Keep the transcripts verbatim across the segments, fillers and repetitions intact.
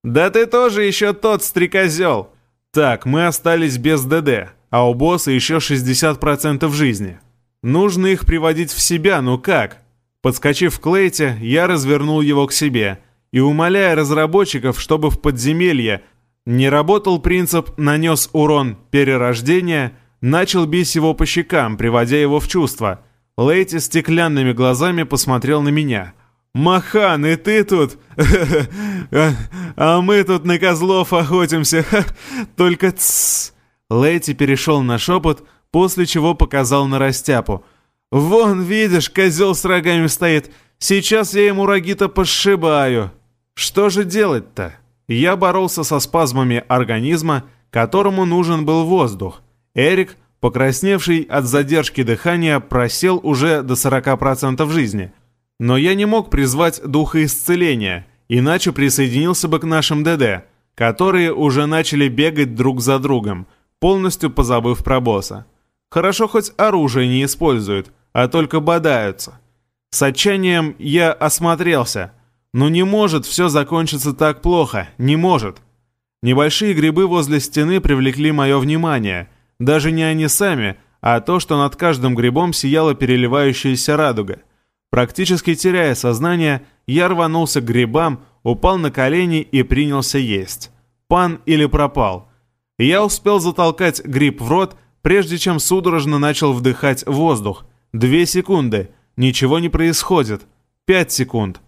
Да ты тоже еще тот стрекозел. Так, мы остались без ДД, а у босса еще шестьдесят процентов жизни. Нужно их приводить в себя, ну как? Подскочив к Лейте, я развернул его к себе и, умоляя разработчиков, чтобы в подземелье не работал принцип «нанес урон перерождения», начал бить его по щекам, приводя его в чувство. Лейти стеклянными глазами посмотрел на меня. «Махан, и ты тут? А мы тут на козлов охотимся. Только тссс!» Лейти перешел на шепот, после чего показал на растяпу. «Вон, видишь, козел с рогами стоит. Сейчас я ему роги-то посшибаю». Что же делать-то? Я боролся со спазмами организма, которому нужен был воздух. Эрик, покрасневший от задержки дыхания, просел уже до сорока процентов жизни. Но я не мог призвать духа исцеления, иначе присоединился бы к нашим ДД, которые уже начали бегать друг за другом, полностью позабыв про босса. Хорошо хоть оружие не используют, а только бодаются. С отчаянием я осмотрелся. Но не может все закончиться так плохо, не может. Небольшие грибы возле стены привлекли мое внимание. Даже не они сами, а то, что над каждым грибом сияла переливающаяся радуга. Практически теряя сознание, я рванулся к грибам, упал на колени и принялся есть. Пан или пропал. Я успел затолкать гриб в рот, прежде чем судорожно начал вдыхать воздух. Две секунды. Ничего не происходит. Пять секунд.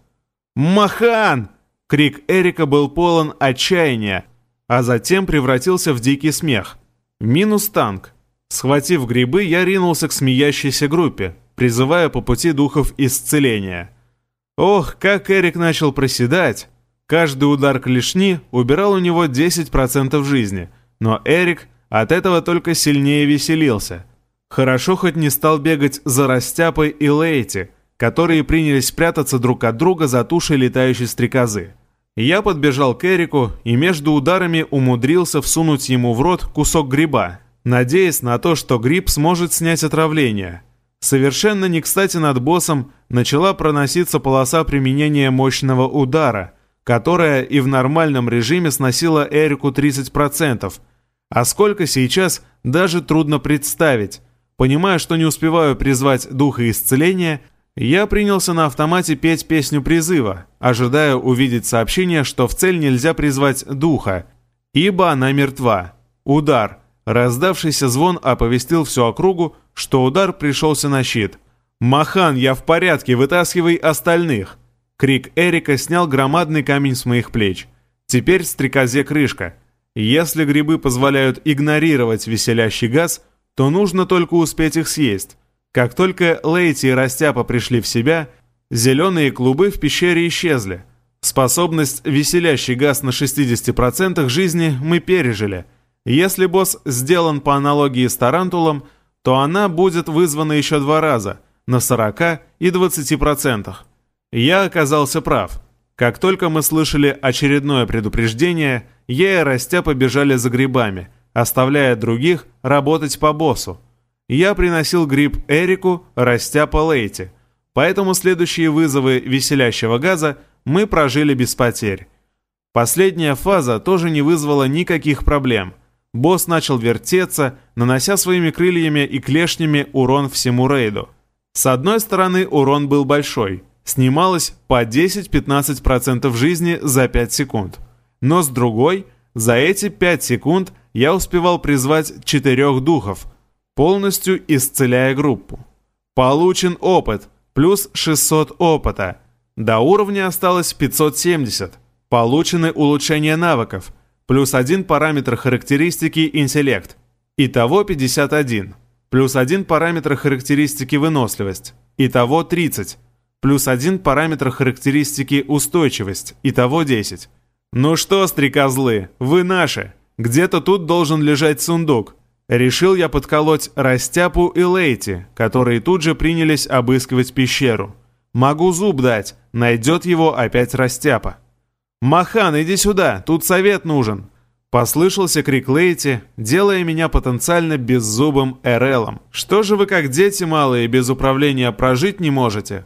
«Махан!» Крик Эрика был полон отчаяния, а затем превратился в дикий смех. Минус танк. Схватив грибы, я ринулся к смеящейся группе, призывая по пути духов исцеления. Ох, как Эрик начал проседать! Каждый удар клешни убирал у него десять процентов жизни, но Эрик от этого только сильнее веселился. Хорошо хоть не стал бегать за Растяпой и Лейти, которые принялись прятаться друг от друга за тушей летающей стрекозы. Я подбежал к Эрику и между ударами умудрился всунуть ему в рот кусок гриба, надеясь на то, что гриб сможет снять отравление. Совершенно не кстати над боссом начала проноситься полоса применения мощного удара, которая и в нормальном режиме сносила Эрику тридцать процентов. А сколько сейчас, даже трудно представить. Понимая, что не успеваю призвать духа исцеления, я принялся на автомате петь песню призыва, ожидая увидеть сообщение, что в цель нельзя призвать духа, ибо она мертва. Удар. Раздавшийся звон оповестил всю округу, что удар пришелся на щит. «Махан, я в порядке, вытаскивай остальных!» Крик Эрика снял громадный камень с моих плеч. Теперь стрекозе крышка. Если грибы позволяют игнорировать веселящий газ, то нужно только успеть их съесть. Как только Лейти и Растяпа пришли в себя, зеленые клубы в пещере исчезли. Способность веселящий газ на шестьдесят процентов жизни мы пережили. Если босс сделан по аналогии с тарантулом, то она будет вызвана еще два раза, на сорока и двадцати процентах. Я оказался прав. Как только мы слышали очередное предупреждение, я и Растяпа бежали за грибами, оставляя других работать по боссу. Я приносил гриб Эрику, Растяпа Лейти, поэтому следующие вызовы веселящего газа мы прожили без потерь. Последняя фаза тоже не вызвала никаких проблем. Босс начал вертеться, нанося своими крыльями и клешнями урон всему рейду. С одной стороны, урон был большой, снималось по десять-пятнадцать процентов жизни за пять секунд. Но с другой, за эти пять секунд я успевал призвать четырех духов, полностью исцеляя группу. Получен опыт, плюс шестьсот опыта. До уровня осталось пятьсот семьдесят. Получены улучшения навыков, плюс один параметр характеристики интеллект. Итого пятьдесят один. Плюс один параметр характеристики выносливость. Итого тридцать. Плюс один параметр характеристики устойчивость. Итого десять. Ну что, стрекозлы, вы наши. Где-то тут должен лежать сундук. Решил я подколоть Растяпу и Лейти, которые тут же принялись обыскивать пещеру. Могу зуб дать, найдет его опять Растяпа. «Махан, иди сюда, тут совет нужен!» Послышался крик Лейти, делая меня потенциально беззубым Эрелом. «Что же вы как дети малые без управления прожить не можете?»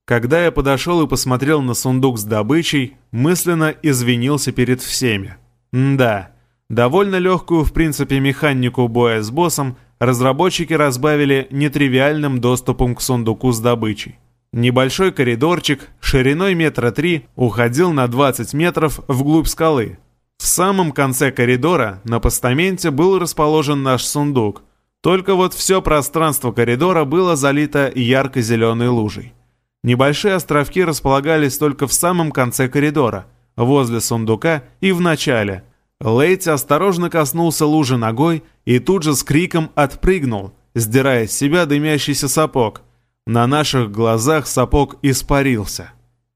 Когда я подошел и посмотрел на сундук с добычей, мысленно извинился перед всеми. Да, довольно легкую в принципе механику боя с боссом разработчики разбавили нетривиальным доступом к сундуку с добычей. Небольшой коридорчик шириной метра три уходил на двадцать метров вглубь скалы. В самом конце коридора на постаменте был расположен наш сундук, только вот все пространство коридора было залито ярко-зеленой лужей. Небольшие островки располагались только в самом конце коридора, возле сундука и в начале. Лейти осторожно коснулся лужи ногой и тут же с криком отпрыгнул, сдирая с себя дымящийся сапог. На наших глазах сапог испарился.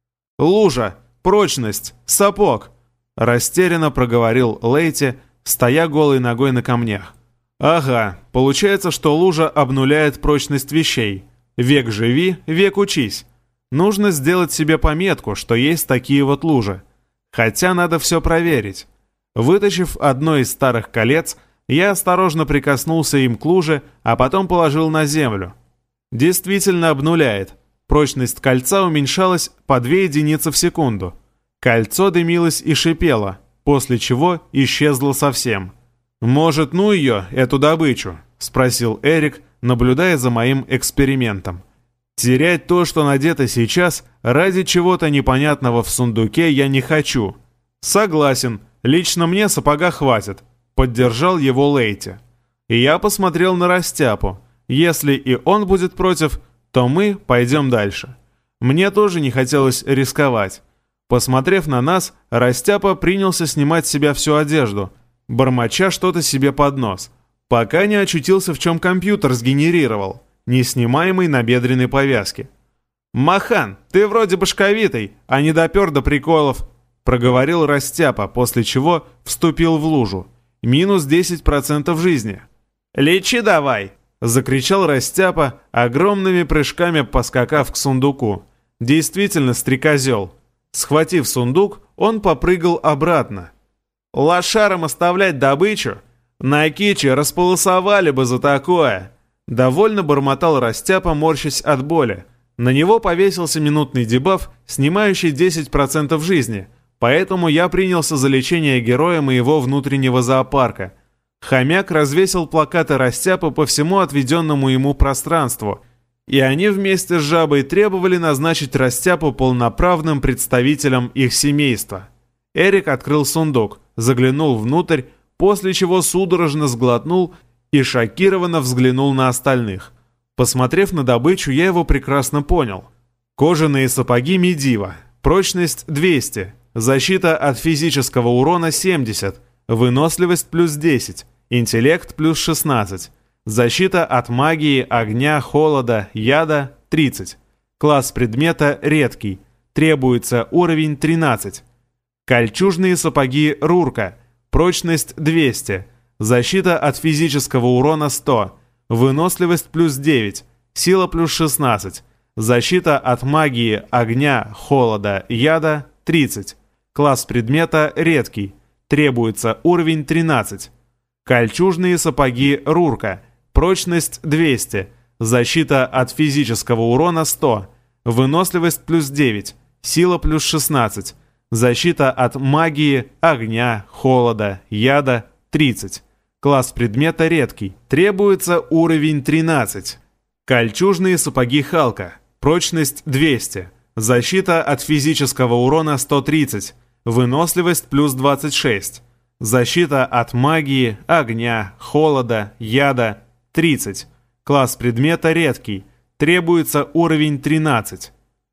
«Лужа! Прочность! Сапог!» Растерянно проговорил Лейти, стоя голой ногой на камнях. «Ага, получается, что лужа обнуляет прочность вещей. Век живи, век учись. Нужно сделать себе пометку, что есть такие вот лужи. Хотя надо все проверить». Вытащив одно из старых колец, я осторожно прикоснулся им к луже, а потом положил на землю. Действительно обнуляет. Прочность кольца уменьшалась по две единицы в секунду. Кольцо дымилось и шипело, после чего исчезло совсем. «Может, ну ее, эту добычу?» — спросил Эрик, наблюдая за моим экспериментом. «Терять то, что надето сейчас, ради чего-то непонятного в сундуке я не хочу». «Согласен, лично мне сапога хватит», — поддержал его Лейти. И я посмотрел на Растяпу. Если и он будет против, то мы пойдем дальше. Мне тоже не хотелось рисковать. Посмотрев на нас, Растяпа принялся снимать с себя всю одежду, бормоча что-то себе под нос, пока не очутился, в чем компьютер сгенерировал, неснимаемой набедренной повязки. «Махан, ты вроде башковитый, а не допер до приколов», — проговорил Растяпа, после чего вступил в лужу. Минус десять процентов жизни. «Лечи давай!» — закричал Растяпа, огромными прыжками поскакав к сундуку. Действительно стрекозел. Схватив сундук, он попрыгал обратно. «Лошарам оставлять добычу? На киче располосовали бы за такое!» Довольно бормотал Растяпа, морщась от боли. На него повесился минутный дебаф, снимающий десять процентов жизни, поэтому я принялся за лечение героя моего внутреннего зоопарка. Хомяк развесил плакаты Растяпы по всему отведенному ему пространству, и они вместе с жабой требовали назначить Растяпу полноправным представителем их семейства. Эрик открыл сундук, заглянул внутрь, после чего судорожно сглотнул и шокированно взглянул на остальных. Посмотрев на добычу, я его прекрасно понял. Кожаные сапоги Медива, прочность двести, защита от физического урона семьдесят, выносливость плюс десять, интеллект плюс шестнадцать, защита от магии, огня, холода, яда тридцать. Класс предмета редкий, требуется уровень тринадцать. Кольчужные сапоги Рурка, прочность двести, защита от физического урона сто, выносливость плюс девять, сила плюс шестнадцать, защита от магии, огня, холода, яда тридцать. Класс предмета редкий, требуется уровень тринадцать. Кольчужные сапоги Рурка, прочность двести, защита от физического урона сто, выносливость плюс девять, сила плюс шестнадцать, защита от магии, огня, холода, яда тридцать. Класс предмета редкий, требуется уровень тринадцать. Кольчужные сапоги Халка, прочность двести, защита от физического урона сто тридцать, выносливость плюс двадцать шесть, защита от магии, огня, холода, яда тридцать. Класс предмета редкий, требуется уровень тринадцать.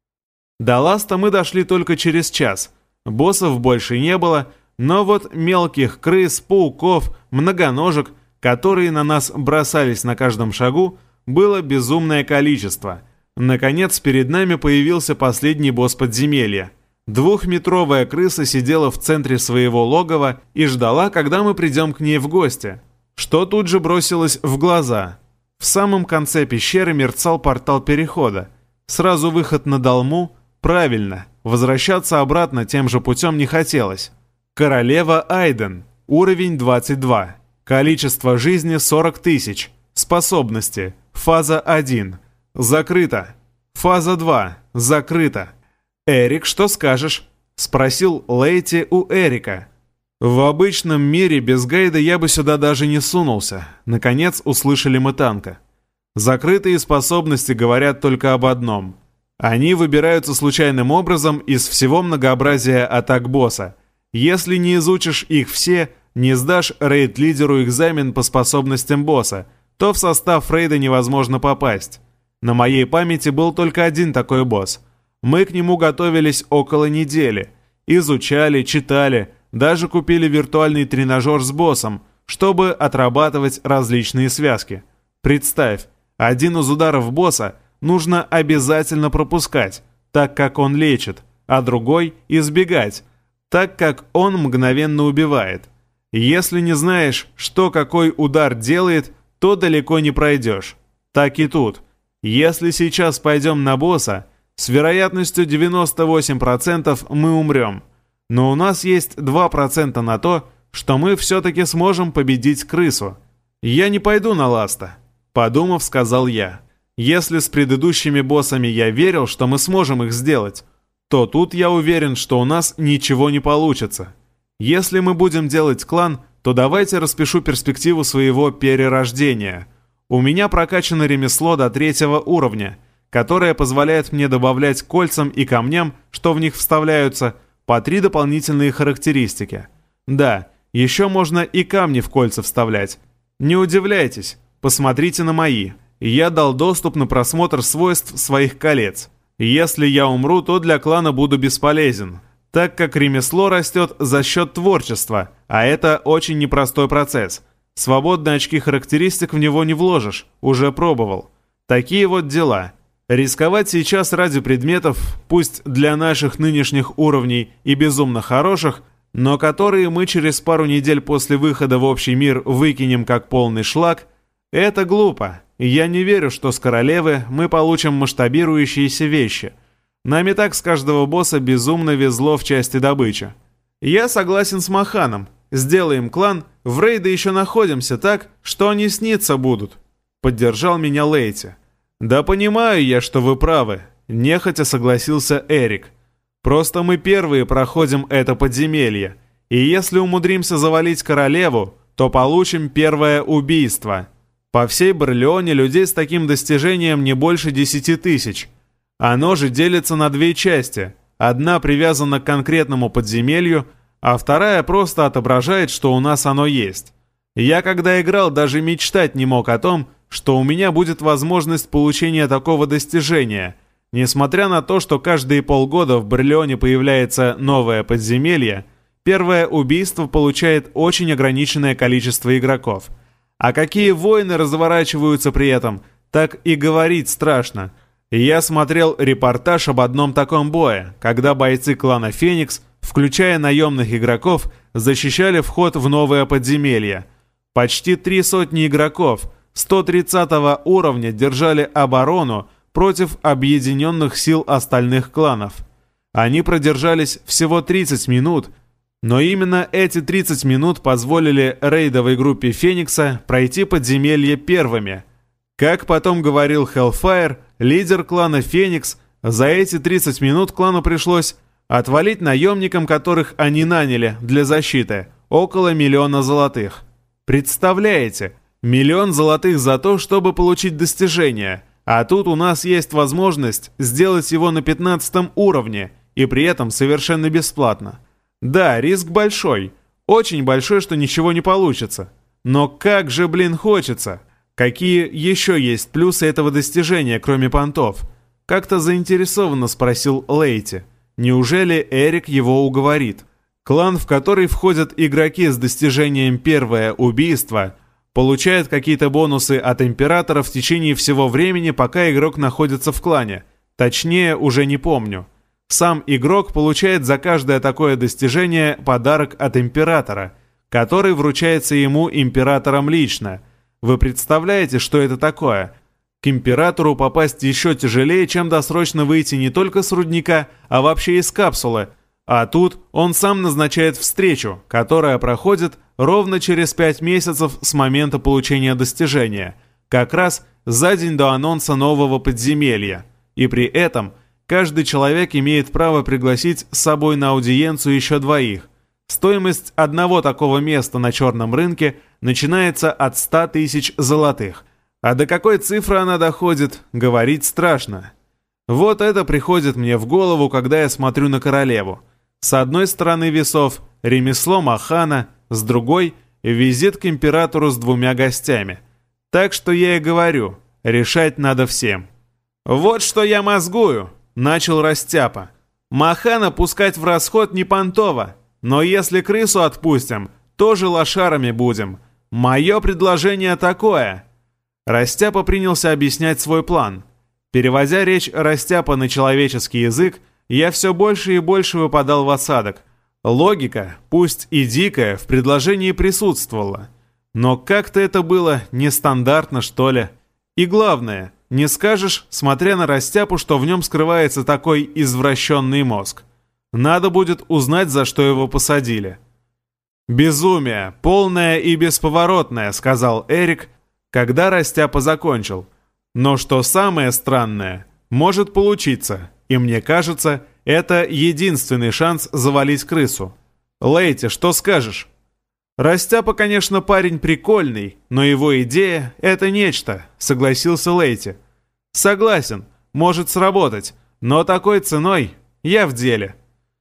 До ласта мы дошли только через час. Боссов больше не было, но вот мелких крыс, пауков, многоножек, которые на нас бросались на каждом шагу, было безумное количество. Наконец перед нами появился последний босс подземелья. Двухметровая крыса сидела в центре своего логова и ждала, когда мы придем к ней в гости, что тут же бросилось в глаза. В самом конце пещеры мерцал портал перехода. Сразу выход на Далму? Правильно, возвращаться обратно тем же путем не хотелось. Королева Айден, уровень двадцать два, количество жизни сорок тысяч, способности, фаза один, закрыто, фаза два, закрыто. «Эрик, что скажешь?» — спросил Лейти у Эрика. «В обычном мире без гайда я бы сюда даже не сунулся», — наконец услышали мы Танка. Закрытые способности говорят только об одном. Они выбираются случайным образом из всего многообразия атак босса. Если не изучишь их все, не сдашь рейд-лидеру экзамен по способностям босса, то в состав рейда невозможно попасть. На моей памяти был только один такой босс. Мы к нему готовились около недели. Изучали, читали, даже купили виртуальный тренажер с боссом, чтобы отрабатывать различные связки. Представь, один из ударов босса нужно обязательно пропускать, так как он лечит, а другой избегать, так как он мгновенно убивает. Если не знаешь, что какой удар делает, то далеко не пройдешь. Так и тут. Если сейчас пойдем на босса, с вероятностью девяносто восемь процентов мы умрем. Но у нас есть два процента на то, что мы все-таки сможем победить крысу. Я не пойду на Ласта, подумав, сказал я. Если с предыдущими боссами я верил, что мы сможем их сделать, то тут я уверен, что у нас ничего не получится. Если мы будем делать клан, то давайте распишу перспективу своего перерождения. У меня прокачано ремесло до третьего уровня, которое позволяет мне добавлять к кольцам и камням, что в них вставляются, по три дополнительные характеристики. Да, еще можно и камни в кольца вставлять. Не удивляйтесь, посмотрите на мои. Я дал доступ на просмотр свойств своих колец. Если я умру, то для клана буду бесполезен, так как ремесло растет за счет творчества, а это очень непростой процесс. Свободные очки характеристик в него не вложишь, уже пробовал. Такие вот дела. Рисковать сейчас ради предметов, пусть для наших нынешних уровней и безумно хороших, но которые мы через пару недель после выхода в общий мир выкинем как полный шлак, это глупо. Я не верю, что с королевы мы получим масштабирующиеся вещи. Нам и так с каждого босса безумно везло в части добычи. Я согласен с Маханом. Сделаем клан, в рейды еще находимся так, что они сниться будут. Поддержал меня Лейти. Да понимаю я, что вы правы. Нехотя согласился Эрик. Просто мы первые проходим это подземелье. И если умудримся завалить королеву, то получим первое убийство. По всей Барлеоне людей с таким достижением не больше десяти тысяч. Оно же делится на две части. Одна привязана к конкретному подземелью, а вторая просто отображает, что у нас оно есть. Я, когда играл, даже мечтать не мог о том, что у меня будет возможность получения такого достижения. Несмотря на то, что каждые полгода в Барлеоне появляется новое подземелье, первое убийство получает очень ограниченное количество игроков. А какие войны разворачиваются при этом, так и говорить страшно. Я смотрел репортаж об одном таком бое, когда бойцы клана «Феникс», включая наемных игроков, защищали вход в новое подземелье. Почти три сотни игроков сто тридцатого уровня держали оборону против объединенных сил остальных кланов. Они продержались всего тридцать минут, но именно эти тридцать минут позволили рейдовой группе Феникса пройти подземелье первыми. Как потом говорил Hellfire, лидер клана Феникс, за эти тридцать минут клану пришлось отвалить наемникам, которых они наняли для защиты, около миллиона золотых. Представляете, миллион золотых за то, чтобы получить достижение, а тут у нас есть возможность сделать его на пятнадцатом уровне, и при этом совершенно бесплатно. Да, риск большой, очень большой, что ничего не получится. Но как же, блин, хочется. Какие еще есть плюсы этого достижения, кроме понтов? Как-то заинтересованно спросил Лейти. Неужели Эрик его уговорит? Клан, в который входят игроки с достижением «Первое убийство», получает какие-то бонусы от Императора в течение всего времени, пока игрок находится в клане. Точнее, уже не помню. Сам игрок получает за каждое такое достижение подарок от Императора, который вручается ему Императором лично. Вы представляете, что это такое? К Императору попасть еще тяжелее, чем досрочно выйти не только с рудника, а вообще из капсулы. А тут он сам назначает встречу, которая проходит ровно через пять месяцев с момента получения достижения, как раз за день до анонса нового подземелья. И при этом каждый человек имеет право пригласить с собой на аудиенцию еще двоих. Стоимость одного такого места на черном рынке начинается от ста тысяч золотых. А до какой цифры она доходит, говорить страшно. Вот это приходит мне в голову, когда я смотрю на королеву. С одной стороны весов – ремесло Махана, с другой – визит к императору с двумя гостями. Так что я и говорю, решать надо всем. «Вот что я мозгую», – начал Растяпа. «Махана пускать в расход не понтово, но если крысу отпустим, тоже лошарами будем. Мое предложение такое». Растяпа принялся объяснять свой план. Переводя речь Растяпа на человеческий язык, я все больше и больше выпадал в осадок. Логика, пусть и дикая, в предложении присутствовала. Но как-то это было нестандартно, что ли. И главное, не скажешь, смотря на Растяпу, что в нем скрывается такой извращенный мозг. Надо будет узнать, за что его посадили. «Безумие, полное и бесповоротное», — сказал Эрик, когда Растяпа закончил. «Но что самое странное, может получиться, и мне кажется, это единственный шанс завалить крысу. Лейте, что скажешь?» «Растяпа, конечно, парень прикольный, но его идея — это нечто», — согласился Лейте. «Согласен, может сработать, но такой ценой я в деле».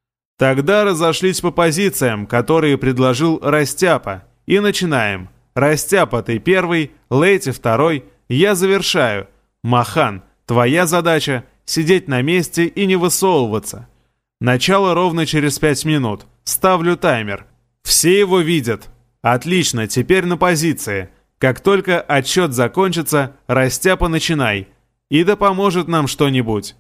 Тогда разошлись по позициям, которые предложил Растяпа, и начинаем. Растяпа, ты первый, Лейте второй, я завершаю. Махан, твоя задача — сидеть на месте и не высовываться. Начало ровно через пять минут. Ставлю таймер. Все его видят. Отлично, теперь на позиции. Как только отсчет закончится, Растяпа, начинай. И да поможет нам что-нибудь.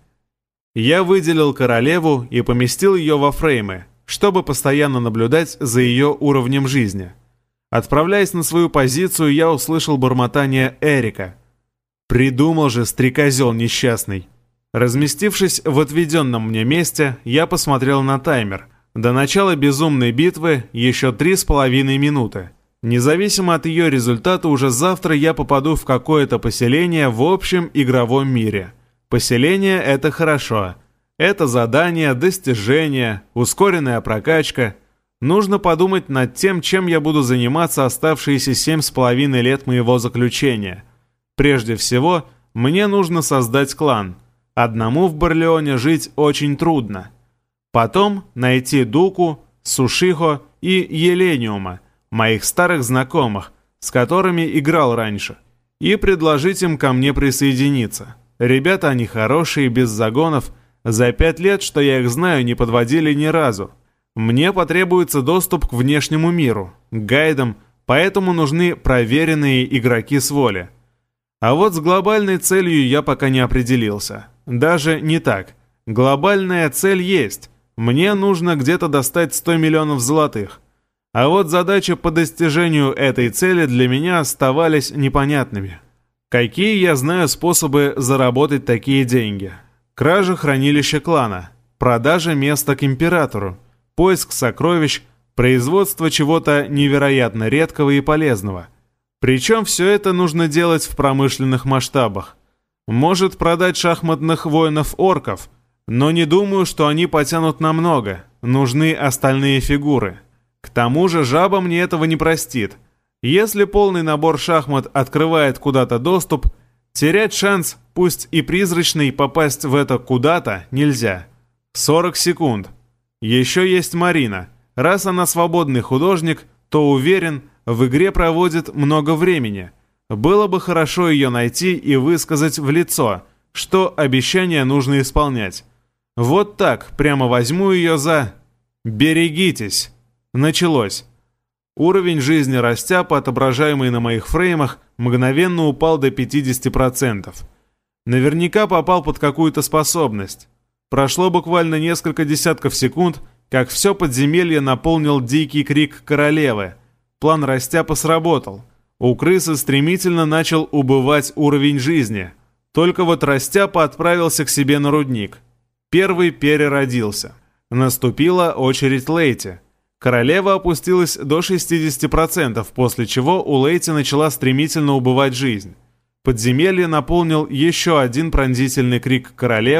Я выделил королеву и поместил ее во фреймы, чтобы постоянно наблюдать за ее уровнем жизни. Отправляясь на свою позицию, я услышал бормотание Эрика. «Придумал же, стрекозел несчастный». Разместившись в отведенном мне месте, я посмотрел на таймер. До начала безумной битвы еще три с половиной минуты. Независимо от ее результата, уже завтра я попаду в какое-то поселение в общем игровом мире. Поселение — это хорошо. Это задание, достижение, ускоренная прокачка. Нужно подумать над тем, чем я буду заниматься оставшиеся семь с половиной лет моего заключения. Прежде всего, мне нужно создать клан. Одному в Барлеоне жить очень трудно. Потом найти Дуку, Сушихо и Елениума, моих старых знакомых, с которыми играл раньше, и предложить им ко мне присоединиться. Ребята они хорошие, без загонов. За пять лет, что я их знаю, не подводили ни разу. Мне потребуется доступ к внешнему миру, к гайдам, поэтому нужны проверенные игроки с воли. А вот с глобальной целью я пока не определился. Даже не так. Глобальная цель есть. Мне нужно где-то достать сто миллионов золотых. А вот задачи по достижению этой цели для меня оставались непонятными. Какие я знаю способы заработать такие деньги? Кража хранилища клана, продажа места к императору, поиск сокровищ, производство чего-то невероятно редкого и полезного. Причем все это нужно делать в промышленных масштабах. Может продать шахматных воинов-орков, но не думаю, что они потянут намного. Нужны остальные фигуры. К тому же жаба мне этого не простит. Если полный набор шахмат открывает куда-то доступ, терять шанс, пусть и призрачный, попасть в это куда-то нельзя. сорок секунд. Еще есть Марина. Раз она свободный художник, то уверен, в игре проводит много времени. Было бы хорошо ее найти и высказать в лицо, что обещания нужно исполнять. Вот так, прямо возьму ее за... Берегитесь. Началось. Уровень жизни Растяпа, отображаемый на моих фреймах, мгновенно упал до пятидесяти процентов. Наверняка попал под какую-то способность. Прошло буквально несколько десятков секунд, как все подземелье наполнил дикий крик королевы. План Растяпа сработал. У крысы стремительно начал убывать уровень жизни. Только вот Растяпа отправился к себе на рудник. Первый переродился. Наступила очередь Лейте. Королева опустилась до шестидесяти процентов, после чего у Лейте начала стремительно убывать жизнь. Подземелье наполнил еще один пронзительный крик королевы,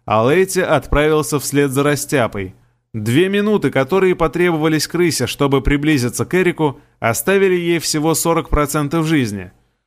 а Лейти отправился вслед за Растяпой. Две минуты, которые потребовались крысе, чтобы приблизиться к Эрику, оставили ей всего сорок процентов жизни.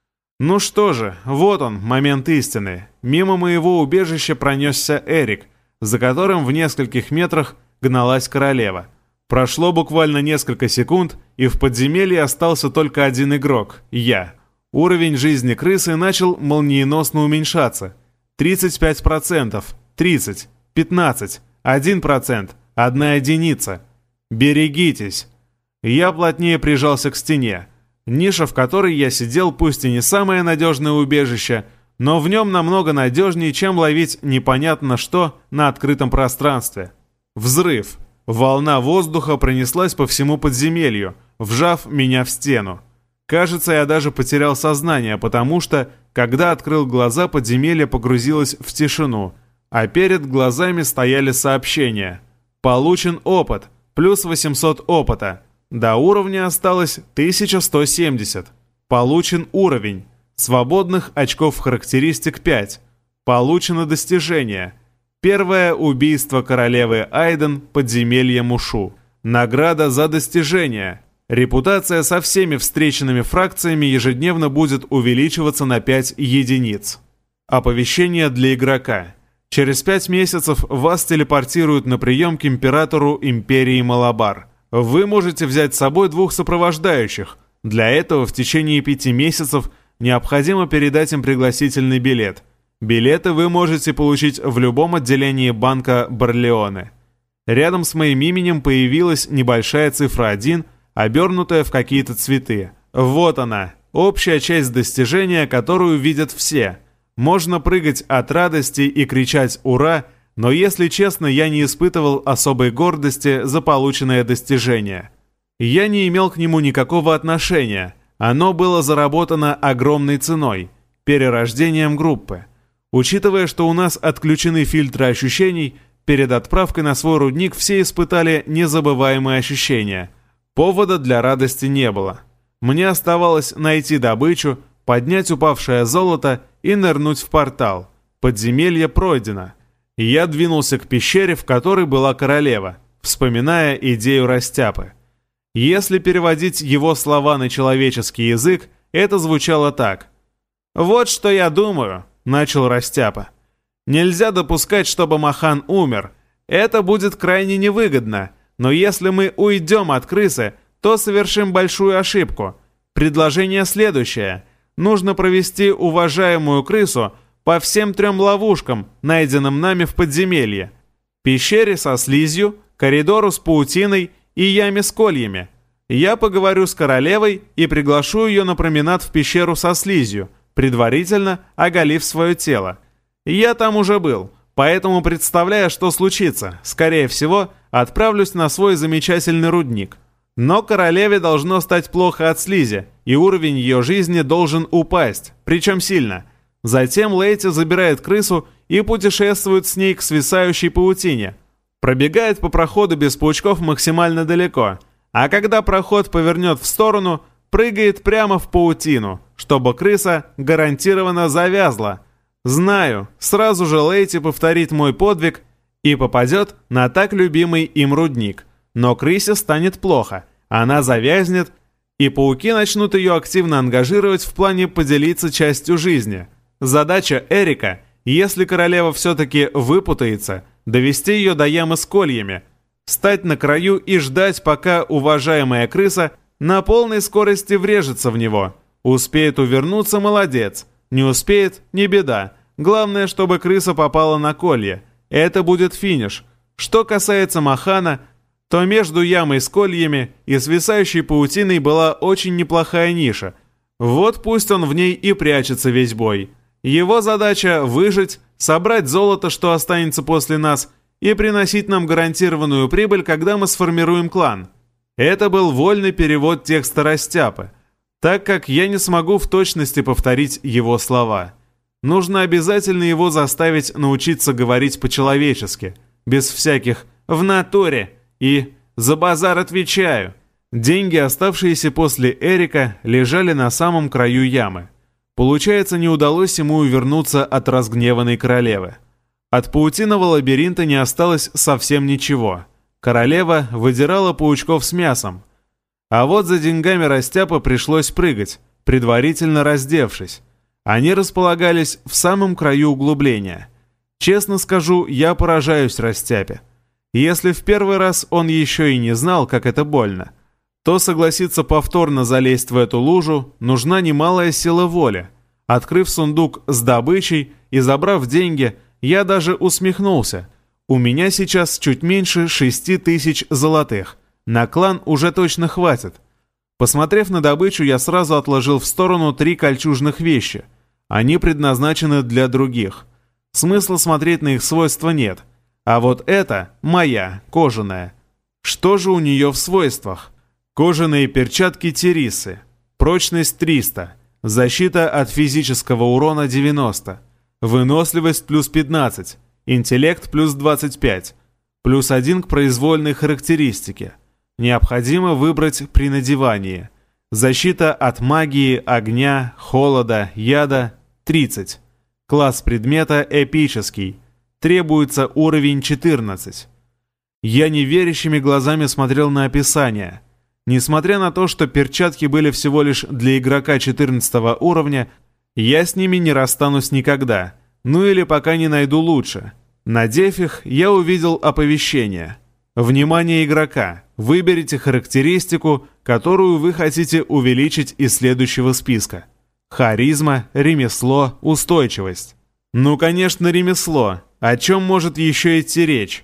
Ну что же, вот он, момент истины. Мимо моего убежища пронесся Эрик, за которым в нескольких метрах гналась королева. Прошло буквально несколько секунд, и в подземелье остался только один игрок — я. Уровень жизни крысы начал молниеносно уменьшаться. тридцать пять процентов, тридцать, пятнадцать, один процент, одна единица. Берегитесь. Я плотнее прижался к стене. Ниша, в которой я сидел, пусть и не самое надежное убежище, но в нем намного надежнее, чем ловить непонятно что на открытом пространстве. Взрыв. Волна воздуха пронеслась по всему подземелью, вжав меня в стену. Кажется, я даже потерял сознание, потому что, когда открыл глаза, подземелье погрузилось в тишину, а перед глазами стояли сообщения. Получен опыт, плюс восемьсот опыта. До уровня осталось тысяча сто семьдесят. Получен уровень. Свободных очков характеристик пять. Получено достижение. Первое убийство королевы Айден, подземелье Мушу. Награда за достижение. Репутация со всеми встреченными фракциями ежедневно будет увеличиваться на пять единиц. Оповещение для игрока. Через пять месяцев вас телепортируют на прием к императору Империи Малабар. Вы можете взять с собой двух сопровождающих. Для этого в течение пяти месяцев необходимо передать им пригласительный билет. Билеты вы можете получить в любом отделении банка Барлеоне. Рядом с моим именем появилась небольшая цифра один, обернутая в какие-то цветы. Вот она, общая часть достижения, которую видят все. Можно прыгать от радости и кричать «Ура!», но, если честно, я не испытывал особой гордости за полученное достижение. Я не имел к нему никакого отношения. Оно было заработано огромной ценой – перерождением группы. Учитывая, что у нас отключены фильтры ощущений, перед отправкой на свой рудник все испытали незабываемые ощущения. Повода для радости не было. Мне оставалось найти добычу, поднять упавшее золото и нырнуть в портал. Подземелье пройдено. Я двинулся к пещере, в которой была королева, вспоминая идею Растяпы. Если переводить его слова на человеческий язык, это звучало так. «Вот что я думаю», — начал Растяпа. «Нельзя допускать, чтобы Махан умер. Это будет крайне невыгодно. Но если мы уйдем от крысы, то совершим большую ошибку. Предложение следующее. Нужно провести уважаемую крысу по всем трем ловушкам, найденным нами в подземелье. Пещере со слизью, коридору с паутиной и яме с кольями. Я поговорю с королевой и приглашу ее на променад в пещеру со слизью, предварительно оголив свое тело. Я там уже был, поэтому, представляя, что случится, скорее всего, отправлюсь на свой замечательный рудник. Но королеве должно стать плохо от слизи, и уровень ее жизни должен упасть, причем сильно. Затем Лейти забирает крысу и путешествует с ней к свисающей паутине. Пробегает по проходу без паучков максимально далеко, а когда проход повернет в сторону, прыгает прямо в паутину, чтобы крыса гарантированно завязла. Знаю, сразу же Лейти повторит мой подвиг и попадет на так любимый им рудник. Но крысе станет плохо, она завязнет, и пауки начнут ее активно ангажировать в плане поделиться частью жизни. Задача Эрика, если королева все-таки выпутается, довести ее до ямы с кольями, встать на краю и ждать, пока уважаемая крыса на полной скорости врежется в него. Успеет увернуться — молодец, не успеет — не беда. Главное, чтобы крыса попала на колье. Это будет финиш. Что касается Махана, то между ямой с кольями и свисающей паутиной была очень неплохая ниша. Вот пусть он в ней и прячется весь бой. Его задача — выжить, собрать золото, что останется после нас, и приносить нам гарантированную прибыль, когда мы сформируем клан. Это был вольный перевод текста Растяпы, так как я не смогу в точности повторить его слова. Нужно обязательно его заставить научиться говорить по-человечески, без всяких «в натуре» и «за базар отвечаю». Деньги, оставшиеся после Эрика, лежали на самом краю ямы. Получается, не удалось ему увернуться от разгневанной королевы. От паутиного лабиринта не осталось совсем ничего. Королева выдирала паучков с мясом. А вот за деньгами растяпа пришлось прыгать, предварительно раздевшись. Они располагались в самом краю углубления. Честно скажу, я поражаюсь растяпе. Если в первый раз он еще и не знал, как это больно, то согласиться повторно залезть в эту лужу нужна немалая сила воли. Открыв сундук с добычей и забрав деньги, я даже усмехнулся. У меня сейчас чуть меньше шести тысяч золотых. На клан уже точно хватит. Посмотрев на добычу, я сразу отложил в сторону три кольчужных вещи. Они предназначены для других. Смысла смотреть на их свойства нет. А вот это моя, кожаная. Что же у нее в свойствах? Кожаные перчатки Терисы. Прочность триста. Защита от физического урона девяносто. Выносливость плюс пятнадцать. Интеллект плюс двадцать пять. Плюс один к произвольной характеристике. Необходимо выбрать при надевании. Защита от магии, огня, холода, яда тридцать. Класс предмета эпический. Требуется уровень четырнадцать. Я неверящими глазами смотрел на описание. Несмотря на то, что перчатки были всего лишь для игрока четырнадцатого уровня, я с ними не расстанусь никогда. Ну или пока не найду лучше. Надев их, я увидел оповещение. Внимание игрока! Выберите характеристику, которую вы хотите увеличить из следующего списка. Харизма, ремесло, устойчивость. Ну, конечно, ремесло. О чем может еще идти речь?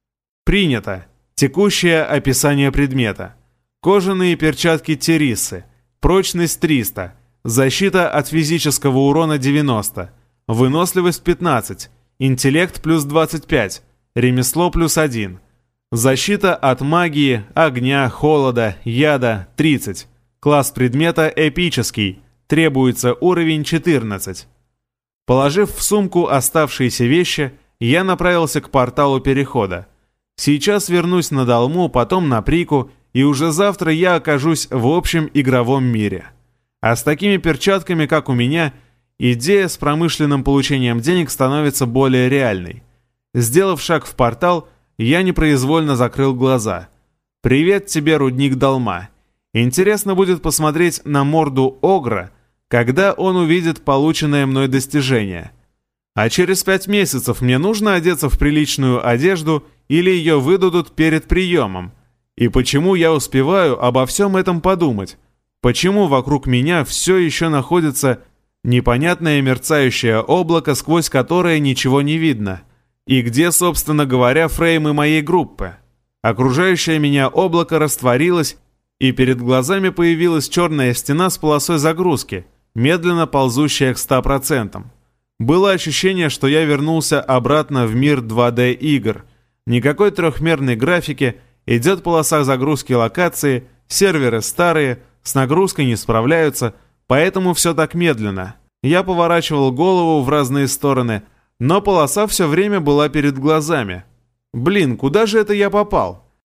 Принято. Текущее описание предмета. Кожаные перчатки Терисы. Прочность триста. Защита от физического урона девяносто. Выносливость пятнадцать. Интеллект плюс двадцать пять. Ремесло плюс один. Защита от магии, огня, холода, яда тридцать. Класс предмета эпический. Требуется уровень четырнадцать. Положив в сумку оставшиеся вещи, я направился к порталу перехода. Сейчас вернусь на Далму, потом на Прику, и уже завтра я окажусь в общем игровом мире. А с такими перчатками, как у меня, идея с промышленным получением денег становится более реальной. Сделав шаг в портал, я непроизвольно закрыл глаза. «Привет тебе, рудник Далма. Интересно будет посмотреть на морду Огра, когда он увидит полученное мной достижение. А через пять месяцев мне нужно одеться в приличную одежду или ее выдадут перед приемом? И почему я успеваю обо всем этом подумать? Почему вокруг меня все еще находится непонятное мерцающее облако, сквозь которое ничего не видно? И где, собственно говоря, фреймы моей группы? Окружающее меня облако растворилось, и перед глазами появилась черная стена с полосой загрузки, медленно ползущая к ста процентам. Было ощущение, что я вернулся обратно в мир два дэ игр. Никакой трехмерной графики, идет полоса загрузки локации, серверы старые, с нагрузкой не справляются, поэтому все так медленно. Я поворачивал голову в разные стороны, но полоса все время была перед глазами. Блин, куда же это я попал?